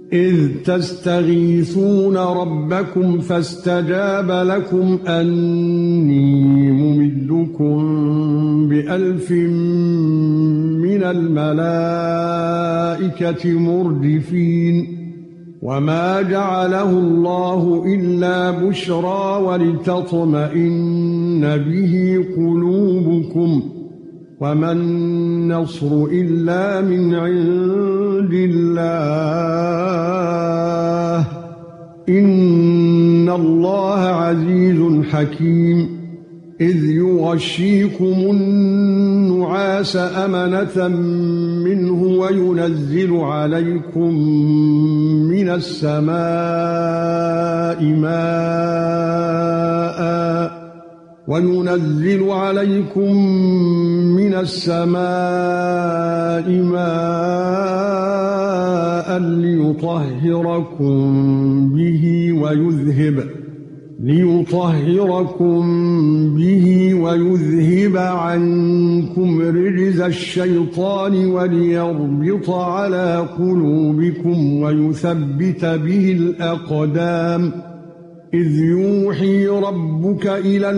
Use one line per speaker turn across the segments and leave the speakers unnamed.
إذ تستغيثون ربكم فاستجاب لكم أني ممدكم بألف من الملائكة مردفين وما جعله الله إلا بشرى ولتطمئن به قلوبكم وما النصر إلا من عند الله إن الله عزيز حكيم إذ يغشيكم النعاس أمنة منه وينزل عليكم من السماء ماء ليطهركم به ويذهب عنكم رجز الشيطان وليربط على قلوبكم ويثبت به الأقدام إذ يوحي ربك إلى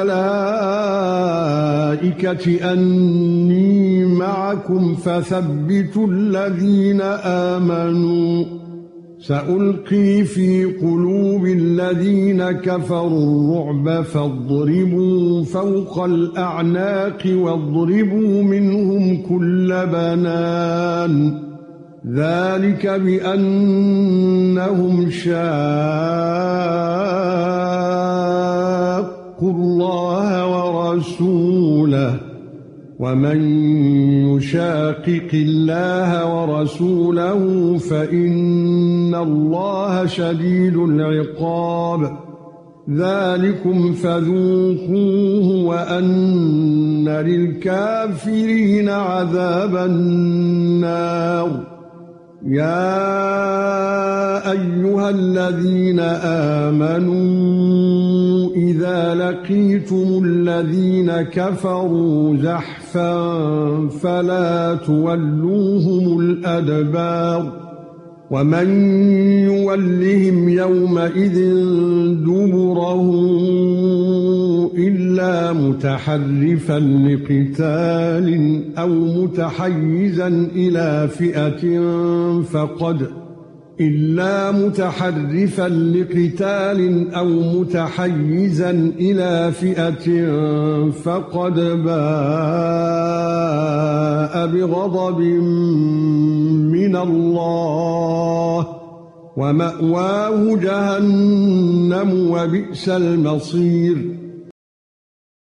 الملائكة أني معكم فثبتوا الذين آمنوا سألقي في قلوب الذين كفروا الرعب فاضربوا فوق الأعناق واضربوا منهم كل بنان ذلك بأنهم شاقوا الله ورسوله ومن يشاقق الله ورسوله فإن الله شديد العقاب ذلكم فذوقوه وأن للكافرين عذاب النار يا أيها الذين آمنوا إذا لقيتم الذين كفروا زحفا فلا تولوهم الأدبار ومن يولهم يومئذ دبره إلا متحرفا لقتال أو متحيزا إلى فئة فقد باء بغضب من الله ومأواه جهنم وبئس المصير